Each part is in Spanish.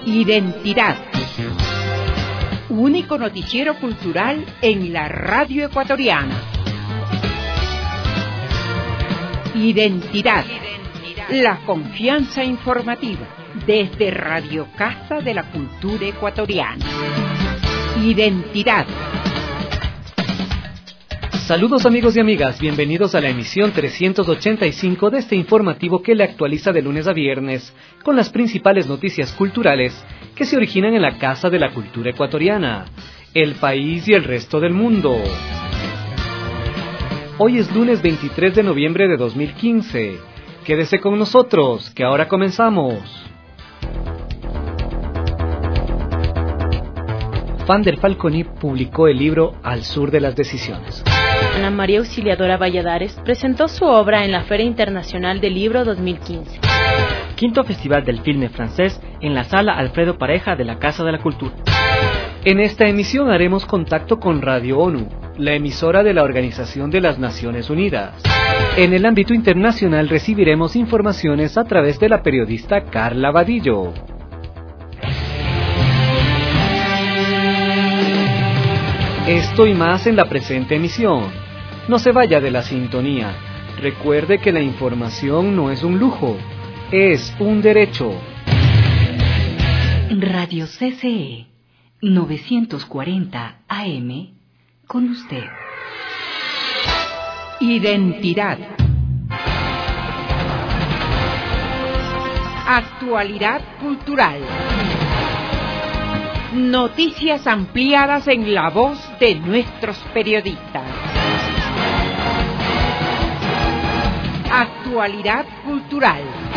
Identidad. Único noticiero cultural en la radio ecuatoriana. Identidad. La confianza informativa desde Radio Casa de la Cultura Ecuatoriana. Identidad. Saludos amigos y amigas, bienvenidos a la emisión 385 de este informativo que le actualiza de lunes a viernes con las principales noticias culturales que se originan en la Casa de la Cultura Ecuatoriana, el país y el resto del mundo. Hoy es lunes 23 de noviembre de 2015. Quédese con nosotros, que ahora comenzamos. Fander Falconi publicó el libro Al sur de las decisiones. Ana María Auxiliadora Valladares presentó su obra en la Feria Internacional del Libro 2015. Quinto Festival del Filme Francés en la Sala Alfredo Pareja de la Casa de la Cultura. En esta emisión haremos contacto con Radio ONU, la emisora de la Organización de las Naciones Unidas. En el ámbito internacional recibiremos informaciones a través de la periodista Carla Vadillo. Esto y más en la presente emisión. No se vaya de la sintonía. Recuerde que la información no es un lujo, es un derecho. Radio CCE 940 AM con usted. Identidad. Actualidad cultural. Noticias ampliadas en la voz de nuestros periodistas. Actualidad cultural.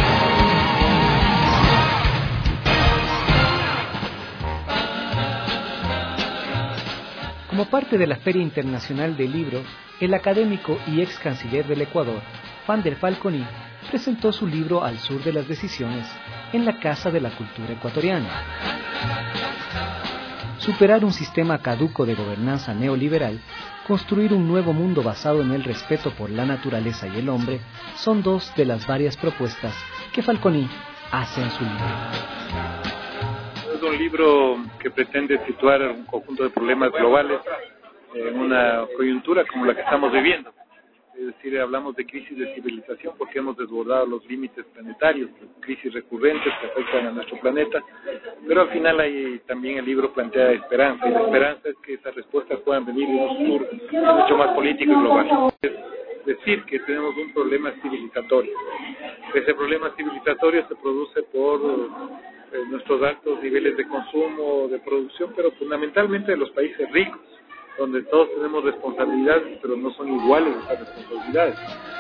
Como parte de la Feria Internacional del Libro, el académico y ex canciller del Ecuador, Fander Falconi, presentó su libro Al sur de las decisiones en la Casa de la Cultura Ecuatoriana. Superar un sistema caduco de gobernanza neoliberal, construir un nuevo mundo basado en el respeto por la naturaleza y el hombre, son dos de las varias propuestas que Falconi hace en su libro. Es un libro que pretende situar un conjunto de problemas globales en una coyuntura como la que estamos viviendo. Es decir, hablamos de crisis de civilización porque hemos desbordado los límites planetarios, crisis recurrentes que afectan a nuestro planeta, pero al final también el libro plantea esperanza, y la esperanza es que esas respuestas puedan venir de un futuro mucho más político y global. Es decir, que tenemos un problema civilizatorio. Ese problema civilizatorio se produce por nuestros altos niveles de consumo, de producción, pero fundamentalmente de los países ricos, donde todos tenemos responsabilidades, pero no son iguales esas responsabilidades.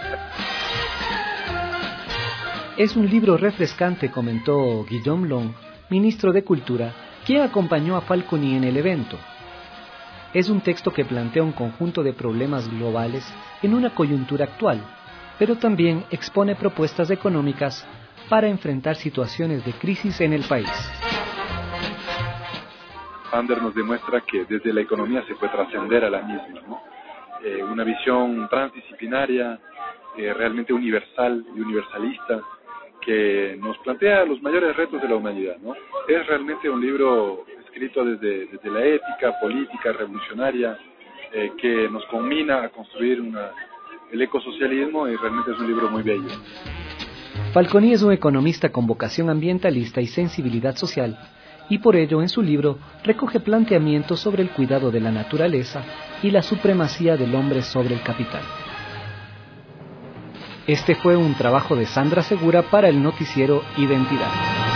Es un libro refrescante, comentó Guillaume Long, ministro de Cultura, quien acompañó a Falconi en el evento. Es un texto que plantea un conjunto de problemas globales en una coyuntura actual, pero también expone propuestas económicas para enfrentar situaciones de crisis en el país. Fander nos demuestra que desde la economía se puede trascender a la misma, ¿no? Una visión transdisciplinaria, realmente universal y universalista, que nos plantea los mayores retos de la humanidad, ¿no? Es realmente un libro escrito desde la ética, política, revolucionaria, que nos combina a construir el ecosocialismo, y realmente es un libro muy bello. Falconi es un economista con vocación ambientalista y sensibilidad social, y por ello en su libro recoge planteamientos sobre el cuidado de la naturaleza y la supremacía del hombre sobre el capital. Este fue un trabajo de Sandra Segura para el noticiero Identidad.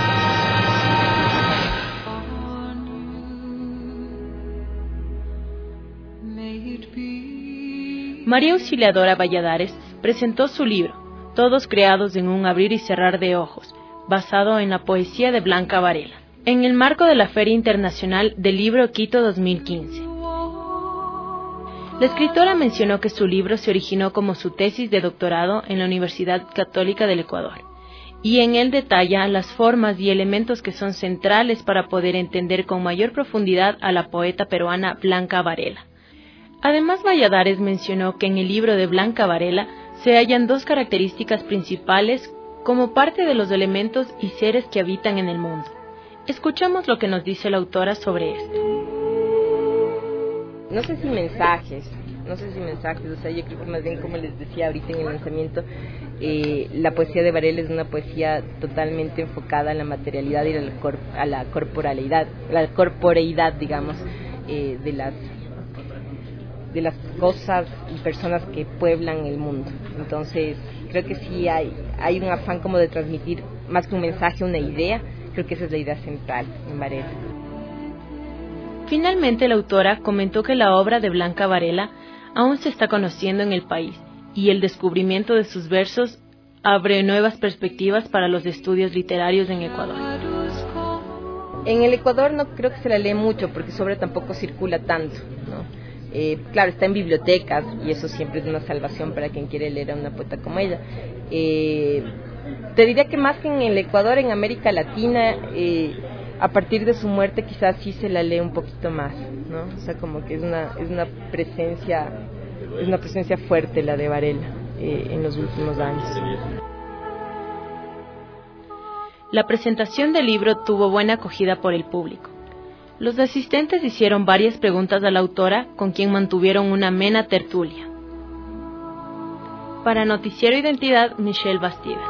María Auxiliadora Valladares presentó su libro Todos creados en un abrir y cerrar de ojos, basado en la poesía de Blanca Varela, en el marco de la Feria Internacional del Libro Quito 2015. La escritora mencionó que su libro se originó como su tesis de doctorado en la Universidad Católica del Ecuador, y en él detalla las formas y elementos que son centrales para poder entender con mayor profundidad a la poeta peruana Blanca Varela. Además, Valladares mencionó que en el libro de Blanca Varela se hallan dos características principales como parte de los elementos y seres que habitan en el mundo: Escuchemos lo que nos dice la autora sobre esto. No sé si mensajes, o sea, yo creo que más bien, como les decía ahorita en el lanzamiento, la poesía de Varela es una poesía totalmente enfocada a la materialidad y a la corporeidad, digamos, de las cosas y personas que pueblan el mundo. Entonces, creo que sí hay un afán como de transmitir, más que un mensaje, una idea. Creo que esa es la idea central en Varela. Finalmente, la autora comentó que la obra de Blanca Varela aún se está conociendo en el país y el descubrimiento de sus versos abre nuevas perspectivas para los estudios literarios en Ecuador. En el Ecuador no creo que se la lee mucho porque su obra tampoco circula tanto, ¿no? Claro, está en bibliotecas y eso siempre es una salvación para quien quiere leer a una poeta como ella. Te diría que más que en el Ecuador, en América Latina, a partir de su muerte quizás sí se la lee un poquito más, ¿no? O sea, como que es una presencia fuerte la de Varela en los últimos años. La presentación del libro tuvo buena acogida por el público. Los asistentes hicieron varias preguntas a la autora, con quien mantuvieron una amena tertulia. Para Noticiero Identidad, Michelle Bastidas.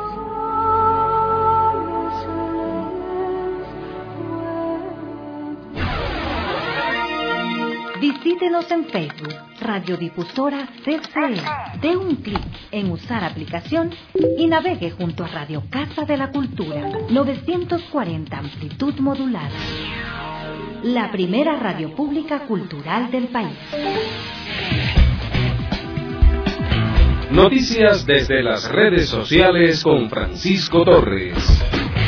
Visítenos en Facebook, Radiodifusora CCE. Dé un clic en usar aplicación y navegue junto a Radio Casa de la Cultura, 940 amplitud modulada. La primera radio pública cultural del país. Noticias desde las redes sociales con Francisco Torres.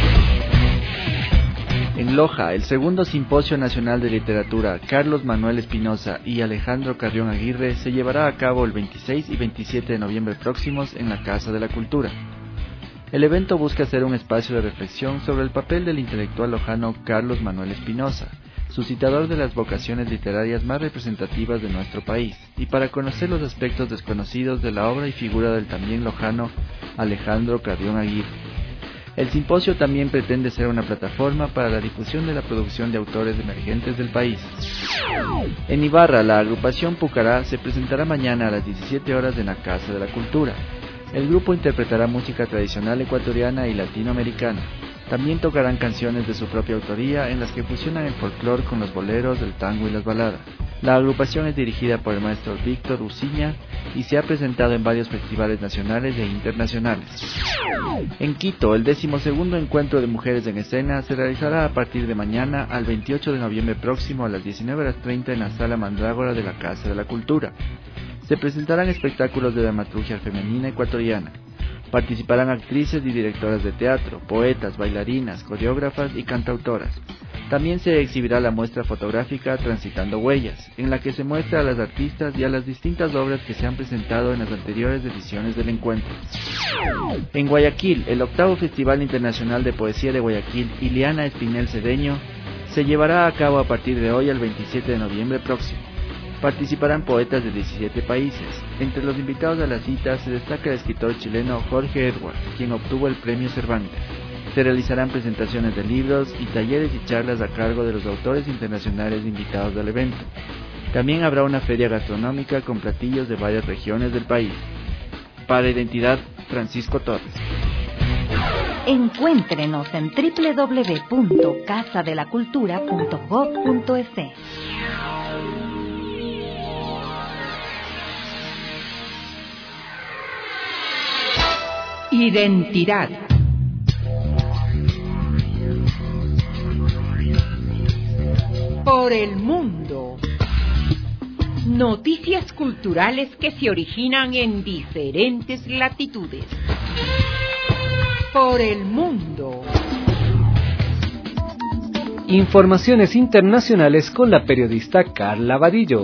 En Loja, el segundo Simposio Nacional de Literatura Carlos Manuel Espinosa y Alejandro Carrión Aguirre se llevará a cabo el 26 y 27 de noviembre próximos en la Casa de la Cultura. El evento busca ser un espacio de reflexión sobre el papel del intelectual lojano Carlos Manuel Espinosa, suscitador de las vocaciones literarias más representativas de nuestro país, y para conocer los aspectos desconocidos de la obra y figura del también lojano Alejandro Carrión Aguirre. El simposio también pretende ser una plataforma para la difusión de la producción de autores emergentes del país. En Ibarra, la agrupación Pucará se presentará mañana a las 17 horas en la Casa de la Cultura. El grupo interpretará música tradicional ecuatoriana y latinoamericana. También tocarán canciones de su propia autoría en las que fusionan el folclore con los boleros, el tango y las baladas. La agrupación es dirigida por el maestro Víctor Uciña y se ha presentado en varios festivales nacionales e internacionales. En Quito, el 12º Encuentro de Mujeres en Escena se realizará a partir de mañana al 28 de noviembre próximo a las 19:30 en la Sala Mandrágora de la Casa de la Cultura. Se presentarán espectáculos de dramaturgia femenina ecuatoriana. Participarán actrices y directoras de teatro, poetas, bailarinas, coreógrafas y cantautoras. También se exhibirá la muestra fotográfica Transitando Huellas, en la que se muestra a las artistas y a las distintas obras que se han presentado en las anteriores ediciones del encuentro. En Guayaquil, el 8º Festival Internacional de Poesía de Guayaquil, Ileana Espinel Cedeño, se llevará a cabo a partir de hoy al 27 de noviembre próximo. Participarán poetas de 17 países. Entre los invitados a la cita se destaca el escritor chileno Jorge Edwards, quien obtuvo el Premio Cervantes. Se realizarán presentaciones de libros y talleres y charlas a cargo de los autores internacionales invitados al evento. También habrá una feria gastronómica con platillos de varias regiones del país. Para Identidad, Francisco Torres. Encuéntrenos en www.casadelacultura.gov.es. Identidad. Por el mundo. Noticias culturales que se originan en diferentes latitudes. Por el mundo. Informaciones internacionales con la periodista Carla Vadillo.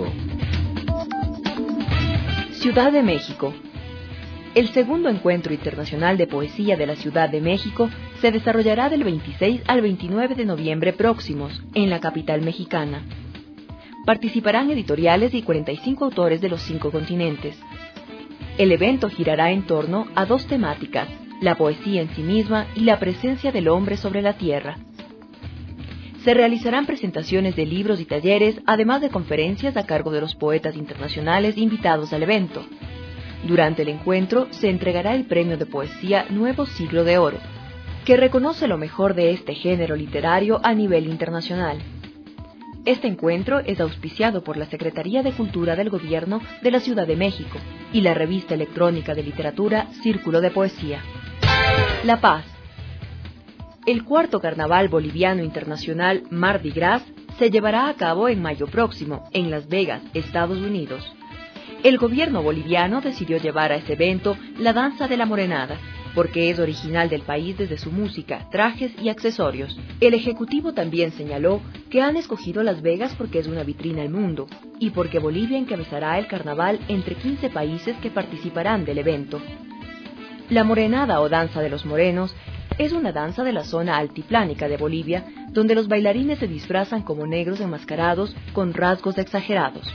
Ciudad de México. El segundo Encuentro Internacional de Poesía de la Ciudad de México se desarrollará del 26 al 29 de noviembre próximos, en la capital mexicana. Participarán editoriales y 45 autores de los 5 continentes. El evento girará en torno a 2 temáticas, la poesía en sí misma y la presencia del hombre sobre la tierra. Se realizarán presentaciones de libros y talleres, además de conferencias a cargo de los poetas internacionales invitados al evento. Durante el encuentro se entregará el premio de poesía Nuevo Siglo de Oro, que reconoce lo mejor de este género literario a nivel internacional. Este encuentro es auspiciado por la Secretaría de Cultura del Gobierno de la Ciudad de México y la revista electrónica de literatura Círculo de Poesía. La Paz. El cuarto Carnaval Boliviano Internacional Mardi Gras se llevará a cabo en mayo próximo, en Las Vegas, Estados Unidos. El gobierno boliviano decidió llevar a ese evento la danza de la morenada, porque es original del país desde su música, trajes y accesorios. El Ejecutivo también señaló que han escogido Las Vegas porque es una vitrina al mundo, y porque Bolivia encabezará el carnaval entre 15 países que participarán del evento. La morenada o danza de los morenos es una danza de la zona altiplánica de Bolivia, donde los bailarines se disfrazan como negros enmascarados con rasgos exagerados.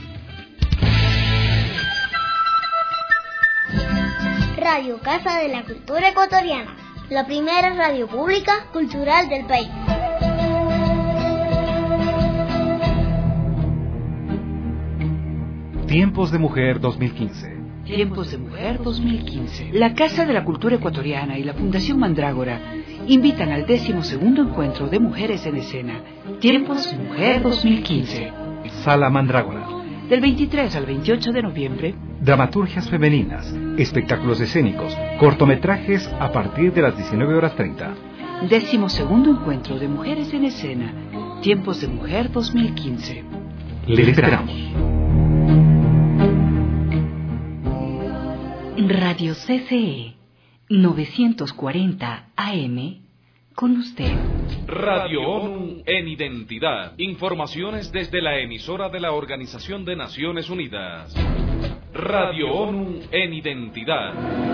Radio Casa de la Cultura Ecuatoriana, la primera radio pública cultural del país. Tiempos de Mujer 2015. Tiempos de Mujer 2015. La Casa de la Cultura Ecuatoriana y la Fundación Mandrágora invitan al 12º Encuentro de Mujeres en Escena. Tiempos de Mujer 2015. Sala Mandrágora. Del 23 al 28 de noviembre. Dramaturgias femeninas, espectáculos escénicos, cortometrajes a partir de las 19:30. 12º Encuentro de Mujeres en Escena. Tiempos de Mujer 2015. Les esperamos. Radio CCE 940 AM con usted. Radio ONU en Identidad. Informaciones desde la emisora de la Organización de Naciones Unidas. Radio ONU en Identidad.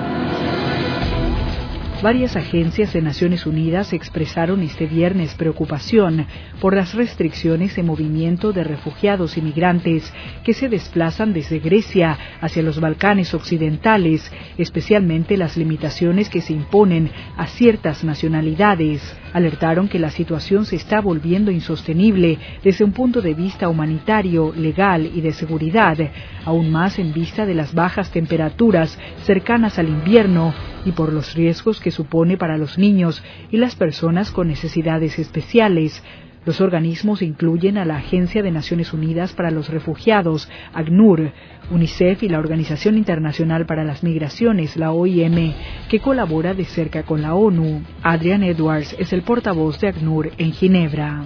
Varias agencias de Naciones Unidas expresaron este viernes preocupación por las restricciones en movimiento de refugiados y migrantes que se desplazan desde Grecia hacia los Balcanes occidentales, especialmente las limitaciones que se imponen a ciertas nacionalidades. Alertaron que la situación se está volviendo insostenible desde un punto de vista humanitario, legal y de seguridad, aún más en vista de las bajas temperaturas cercanas al invierno y por los riesgos que supone para los niños y las personas con necesidades especiales. Los organismos incluyen a la Agencia de Naciones Unidas para los Refugiados, ACNUR, UNICEF y la Organización Internacional para las Migraciones, la OIM, que colabora de cerca con la ONU. Adrian Edwards es el portavoz de ACNUR en Ginebra.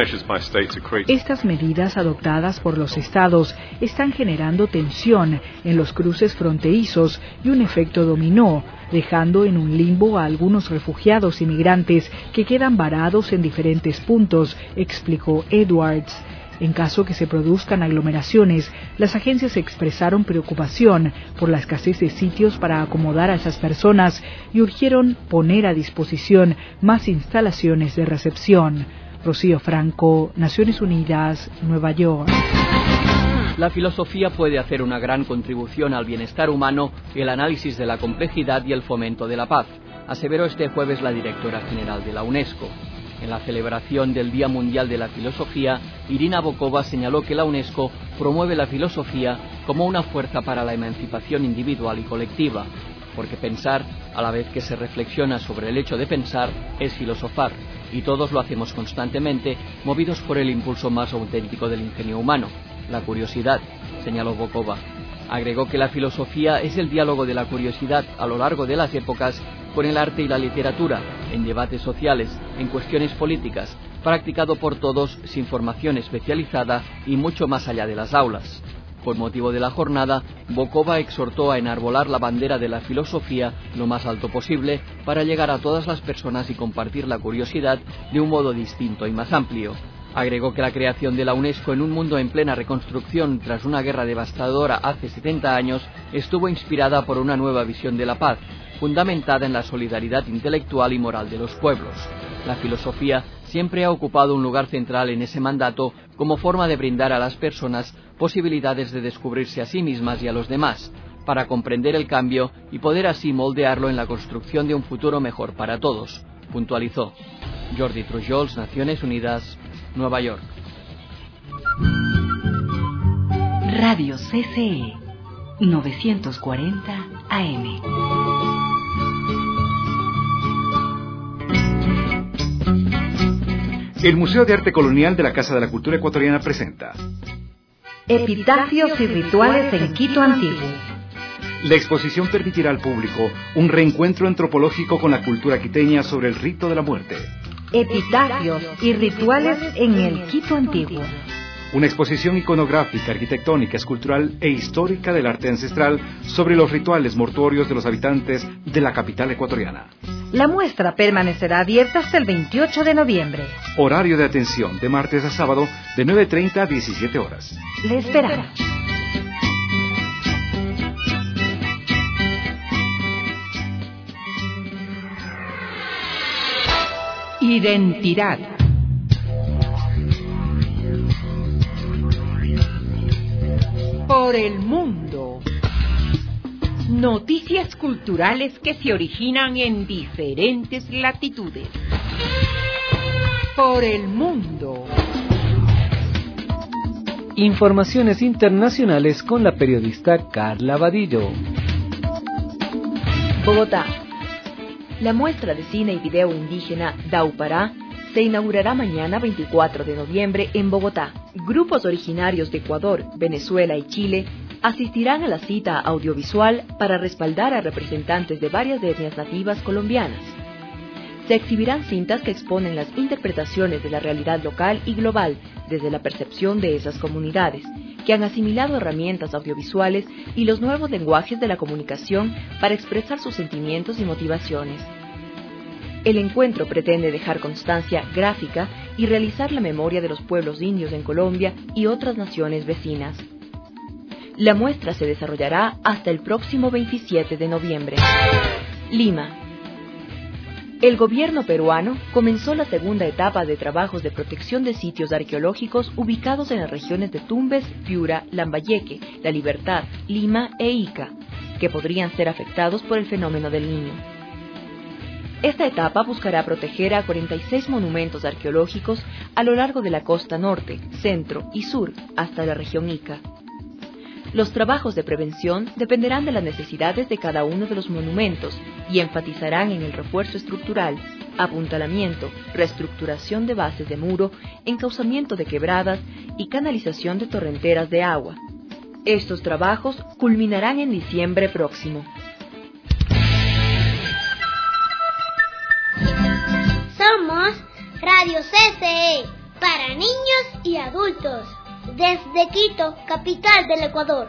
Estas medidas adoptadas por los estados están generando tensión en los cruces fronterizos y un efecto dominó, dejando en un limbo a algunos refugiados y migrantes que quedan varados en diferentes puntos, explicó Edwards. En caso que se produzcan aglomeraciones, las agencias expresaron preocupación por la escasez de sitios para acomodar a esas personas y urgieron poner a disposición más instalaciones de recepción. Rocío Franco, Naciones Unidas, Nueva York. La filosofía puede hacer una gran contribución al bienestar humano, el análisis de la complejidad y el fomento de la paz, aseveró este jueves la directora general de la UNESCO. En la celebración del Día Mundial de la Filosofía, Irina Bokova señaló que la UNESCO promueve la filosofía como una fuerza para la emancipación individual y colectiva, porque pensar, a la vez que se reflexiona sobre el hecho de pensar, es filosofar, y todos lo hacemos constantemente, movidos por el impulso más auténtico del ingenio humano, la curiosidad, señaló Bokova. Agregó que la filosofía es el diálogo de la curiosidad a lo largo de las épocas con el arte y la literatura, en debates sociales, en cuestiones políticas, practicado por todos sin formación especializada y mucho más allá de las aulas. Con motivo de la jornada, Bokova exhortó a enarbolar la bandera de la filosofía lo más alto posible para llegar a todas las personas y compartir la curiosidad de un modo distinto y más amplio. Agregó que la creación de la UNESCO en un mundo en plena reconstrucción tras una guerra devastadora hace 70 años estuvo inspirada por una nueva visión de la paz, fundamentada en la solidaridad intelectual y moral de los pueblos. La filosofía siempre ha ocupado un lugar central en ese mandato como forma de brindar a las personas posibilidades de descubrirse a sí mismas y a los demás, para comprender el cambio y poder así moldearlo en la construcción de un futuro mejor para todos, puntualizó. Jordi Trujols, Naciones Unidas, Nueva York. Radio CCE 940 AM. El Museo de Arte Colonial de la Casa de la Cultura Ecuatoriana presenta Epitafios y rituales en Quito Antiguo. La exposición permitirá al público un reencuentro antropológico con la cultura quiteña sobre el rito de la muerte. Epitafios y rituales en el Quito Antiguo. Una exposición iconográfica, arquitectónica, escultural e histórica del arte ancestral sobre los rituales mortuorios de los habitantes de la capital ecuatoriana. La muestra permanecerá abierta hasta el 28 de noviembre. Horario de atención de martes a sábado de 9:30 a 17 horas. Le esperamos. Identidad. Por el mundo. Noticias culturales que se originan en diferentes latitudes. Por el mundo. Informaciones internacionales con la periodista Carla Vadillo. Bogotá. La muestra de cine y video indígena Daupará se inaugurará mañana 24 de noviembre en Bogotá. Grupos originarios de Ecuador, Venezuela y Chile asistirán a la cita audiovisual para respaldar a representantes de varias etnias nativas colombianas. Se exhibirán cintas que exponen las interpretaciones de la realidad local y global desde la percepción de esas comunidades, que han asimilado herramientas audiovisuales y los nuevos lenguajes de la comunicación para expresar sus sentimientos y motivaciones. El encuentro pretende dejar constancia gráfica y realizar la memoria de los pueblos indios en Colombia y otras naciones vecinas. La muestra se desarrollará hasta el próximo 27 de noviembre. Lima. El gobierno peruano comenzó la segunda etapa de trabajos de protección de sitios arqueológicos ubicados en las regiones de Tumbes, Piura, Lambayeque, La Libertad, Lima e Ica, que podrían ser afectados por el fenómeno del Niño. Esta etapa buscará proteger a 46 monumentos arqueológicos a lo largo de la costa norte, centro y sur hasta la región Ica. Los trabajos de prevención dependerán de las necesidades de cada uno de los monumentos y enfatizarán en el refuerzo estructural, apuntalamiento, reestructuración de bases de muro, encauzamiento de quebradas y canalización de torrenteras de agua. Estos trabajos culminarán en diciembre próximo. Somos Radio CCE para niños y adultos. Desde Quito, capital del Ecuador.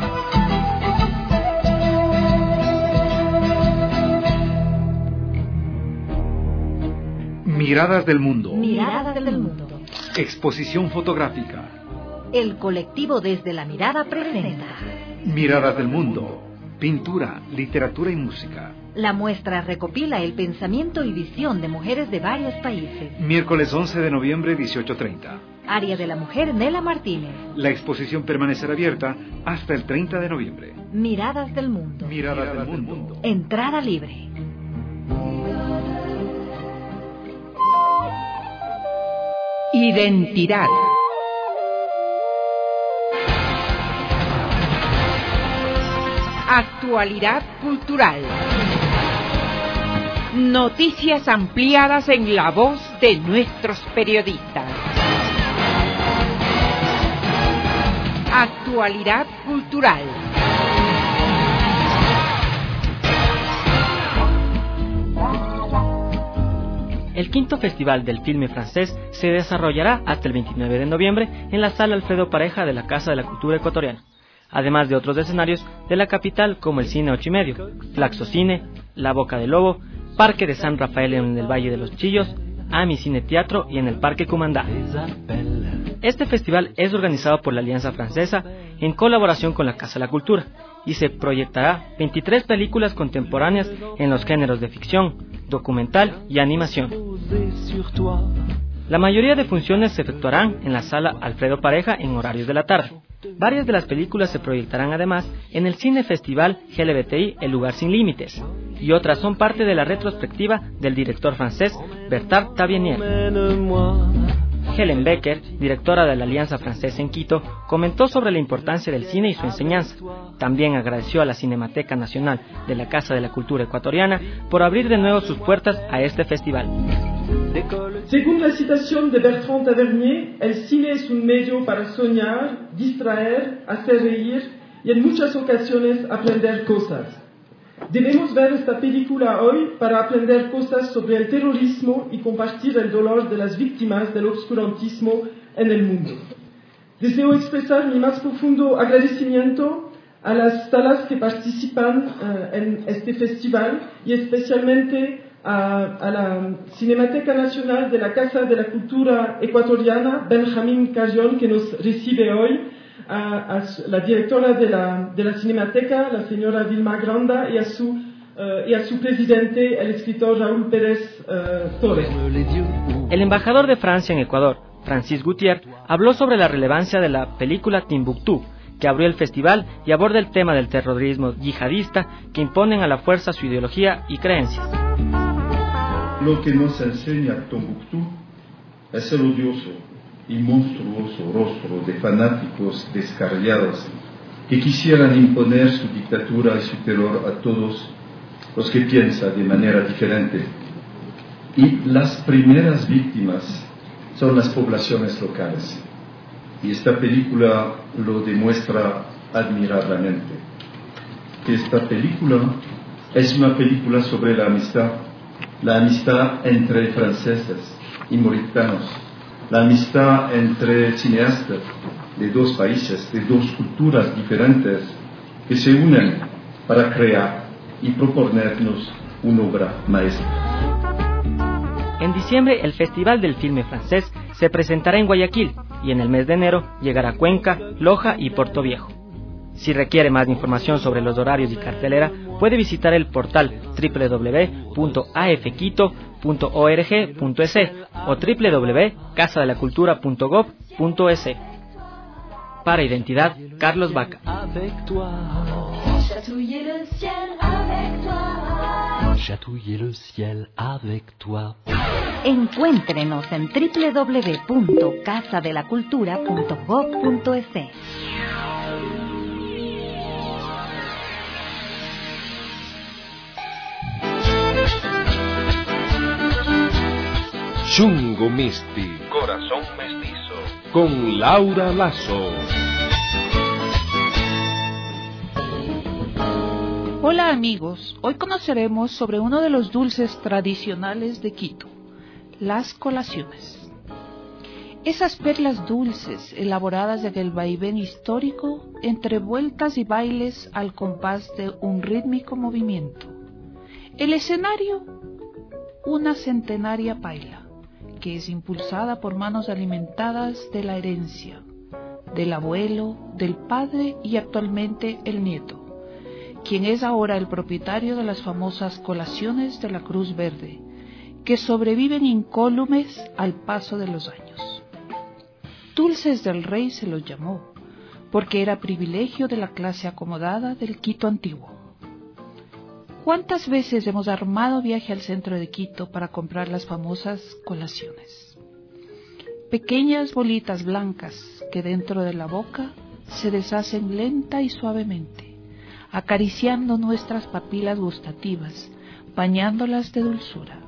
Miradas del mundo. Miradas del mundo. Exposición fotográfica. El colectivo Desde la Mirada presenta Miradas del mundo. Pintura, literatura y música. La muestra recopila el pensamiento y visión de mujeres de varios países. Miércoles 11 de noviembre, 18:30. Área de la Mujer, Nela Martínez. La exposición permanecerá abierta hasta el 30 de noviembre. Miradas del mundo. Miradas del mundo. Entrada libre. Identidad. Actualidad cultural. Noticias ampliadas en la voz de nuestros periodistas. Actualidad cultural. El quinto Festival del Filme Francés se desarrollará hasta el 29 de noviembre en la Sala Alfredo Pareja de la Casa de la Cultura Ecuatoriana, además de otros escenarios de la capital como el Cine 8:30, Flaxo Cine, La Boca del Lobo, Parque de San Rafael en el Valle de los Chillos, AMI Cine Teatro y en el Parque Cumandá. Este festival es organizado por la Alianza Francesa en colaboración con la Casa de la Cultura y se proyectará 23 películas contemporáneas en los géneros de ficción, documental y animación. La mayoría de funciones se efectuarán en la Sala Alfredo Pareja en horarios de la tarde. Varias de las películas se proyectarán además en el Cine Festival GLBTI El Lugar Sin Límites, y otras son parte de la retrospectiva del director francés Bertrand Tavernier. Helen Becker, directora de la Alianza Francesa en Quito, comentó sobre la importancia del cine y su enseñanza. También agradeció a la Cinemateca Nacional de la Casa de la Cultura Ecuatoriana por abrir de nuevo sus puertas a este festival. Según la citación de Bertrand Tavernier, el cine es un medio para soñar, distraer, hacer reír y en muchas ocasiones aprender cosas. Debemos ver esta película hoy para aprender cosas sobre el terrorismo y compartir el dolor de las víctimas del obscurantismo en el mundo. Deseo expresar mi más profundo agradecimiento a las salas que participan en este festival y especialmente a la Cinemateca Nacional de la Casa de la Cultura Ecuatoriana, Benjamín Carrión, que nos recibe hoy, a la directora de la Cinemateca, la señora Vilma Granda, y a su presidente, el escritor Raúl Pérez Torres. El embajador de Francia en Ecuador, Francis Gutiérrez, habló sobre la relevancia de la película Timbuktu, que abrió el festival y aborda el tema del terrorismo yihadista que imponen a la fuerza su ideología y creencias. Lo que nos enseña Timbuktu es el odioso y monstruoso rostro de fanáticos descarriados que quisieran imponer su dictadura y su terror a todos los que piensan de manera diferente. Y las primeras víctimas son las poblaciones locales. Y esta película lo demuestra admirablemente. Esta película es una película sobre la amistad entre franceses y mauritanos, la amistad entre cineastas de dos países, de dos culturas diferentes, que se unen para crear y proponernos una obra maestra. En diciembre, el Festival del Filme Francés se presentará en Guayaquil y en el mes de enero llegará a Cuenca, Loja y Portoviejo. Si requiere más información sobre los horarios y cartelera, puede visitar el portal www.afquito.org.es o www.casadelacultura.gov.es. Para Identidad, Carlos Vaca. Chatouiller le ciel avec toi. Encuéntrenos en www.casadelacultura.gov.es. Chungo Misti, Corazón Mestizo, con Laura Lazo. Hola amigos, hoy conoceremos sobre uno de los dulces tradicionales de Quito, las colaciones. Esas perlas dulces elaboradas en el vaivén histórico entre vueltas y bailes al compás de un rítmico movimiento. El escenario, una centenaria paila, que es impulsada por manos alimentadas de la herencia, del abuelo, del padre y actualmente el nieto, quien es ahora el propietario de las famosas colaciones de la Cruz Verde, que sobreviven incólumes al paso de los años. Dulces del Rey se los llamó, porque era privilegio de la clase acomodada del Quito antiguo. ¿Cuántas veces hemos armado viaje al centro de Quito para comprar las famosas colaciones? Pequeñas bolitas blancas que dentro de la boca se deshacen lenta y suavemente, acariciando nuestras papilas gustativas, bañándolas de dulzura.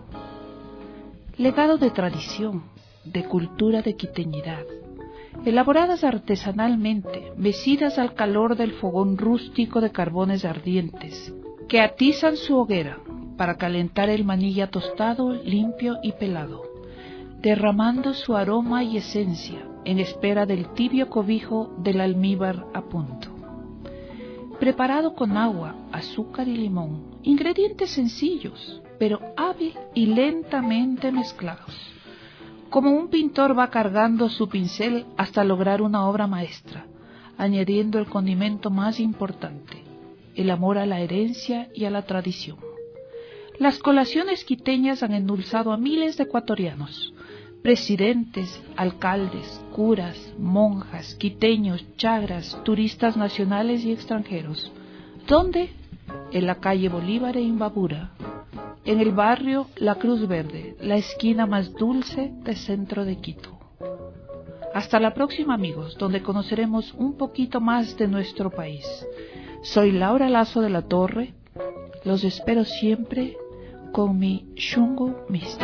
Legado de tradición, de cultura de quiteñidad, elaboradas artesanalmente, mecidas al calor del fogón rústico de carbones ardientes, que atizan su hoguera para calentar el maní ya tostado, limpio y pelado, derramando su aroma y esencia en espera del tibio cobijo del almíbar a punto. Preparado con agua, azúcar y limón, ingredientes sencillos, pero hábil y lentamente mezclados. Como un pintor va cargando su pincel hasta lograr una obra maestra, añadiendo el condimento más importante, el amor a la herencia y a la tradición. Las colaciones quiteñas han endulzado a miles de ecuatorianos, presidentes, alcaldes, curas, monjas, quiteños, chagras, turistas nacionales y extranjeros. ¿Dónde? En la calle Bolívar e Imbabura, en el barrio La Cruz Verde, la esquina más dulce del centro de Quito. Hasta la próxima, amigos, donde conoceremos un poquito más de nuestro país. Soy Laura Lazo de la Torre. Los espero siempre con mi Xungo Misti.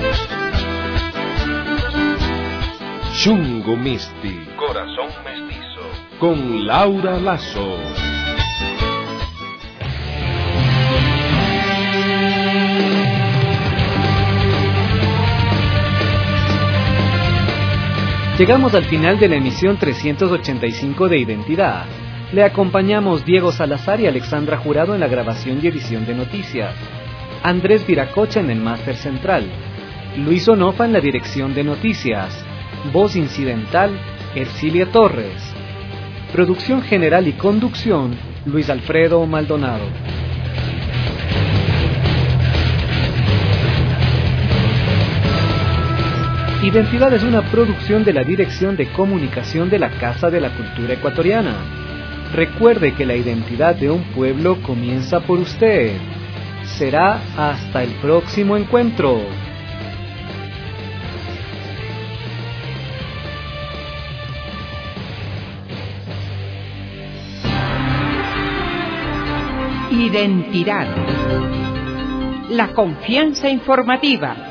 Xungo Misti, Corazón Mestizo, con Laura Lazo. Llegamos al final de la emisión 385 de Identidad. Le acompañamos Diego Salazar y Alexandra Jurado en la grabación y edición de noticias, Andrés Viracocha en el máster central, Luis Onofa en la dirección de noticias, voz incidental, Ercilia Torres, producción general y conducción, Luis Alfredo Maldonado. Identidad es una producción de la Dirección de Comunicación de la Casa de la Cultura Ecuatoriana. Recuerde que la identidad de un pueblo comienza por usted. Será hasta el próximo encuentro. Identidad. La confianza informativa.